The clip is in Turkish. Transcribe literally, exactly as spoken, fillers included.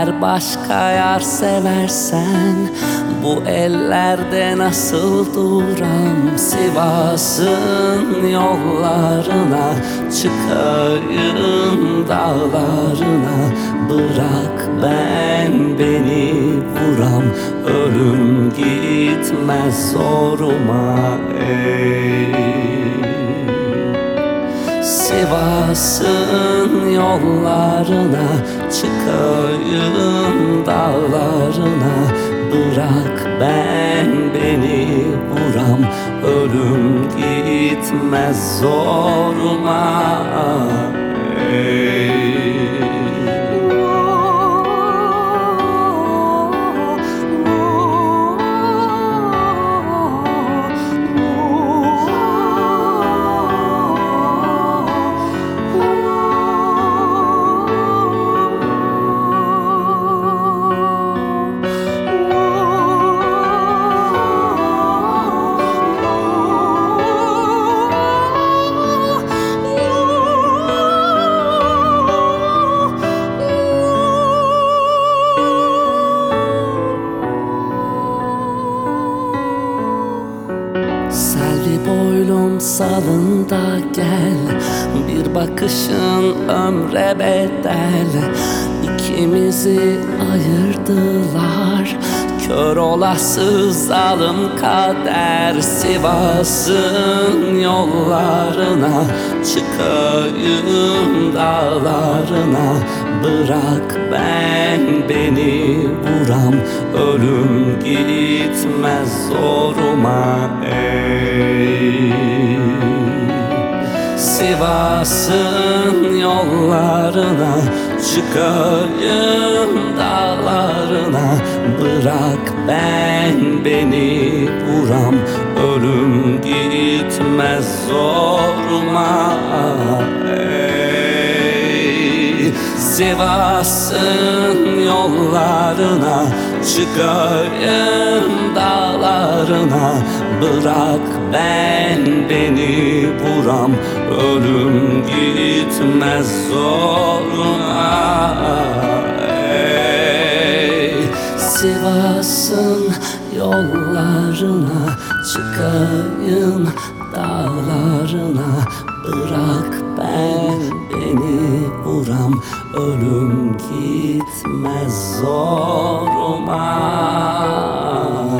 Eğer başka yar seversen bu ellerde nasıl duram? Sivas'ın yollarına çıkayım, dağlarına bırak ben beni vuram. Ölüm gitmez zoruma ey. Sivas'ın yollarına çıkayım, dağlarına bırak ben beni vuram. Ölüm gitmez zoruma ey. Selvi boylum salında gel, bir bakışın ömre bedel. İkimizi ayırdılar, kör olası zalim kader. Sivas'ın yollarına çıkayım, dağlarına bırak ben beni vuram. Ölüm gitmez zoruma ey. Sivas'ın yollarına çıkayım, dağlarına bırak ben beni vuram. Ölüm gitmez zoruma ey. Sivas'ın yollarına çıkayım, dağlarına bırak ben beni vuram. Ölüm gitmez zoruma ey. Sivas'ın yollarına çıkayım, dağlarına bırak ben beni vuram. Ölüm gitmez zoruma.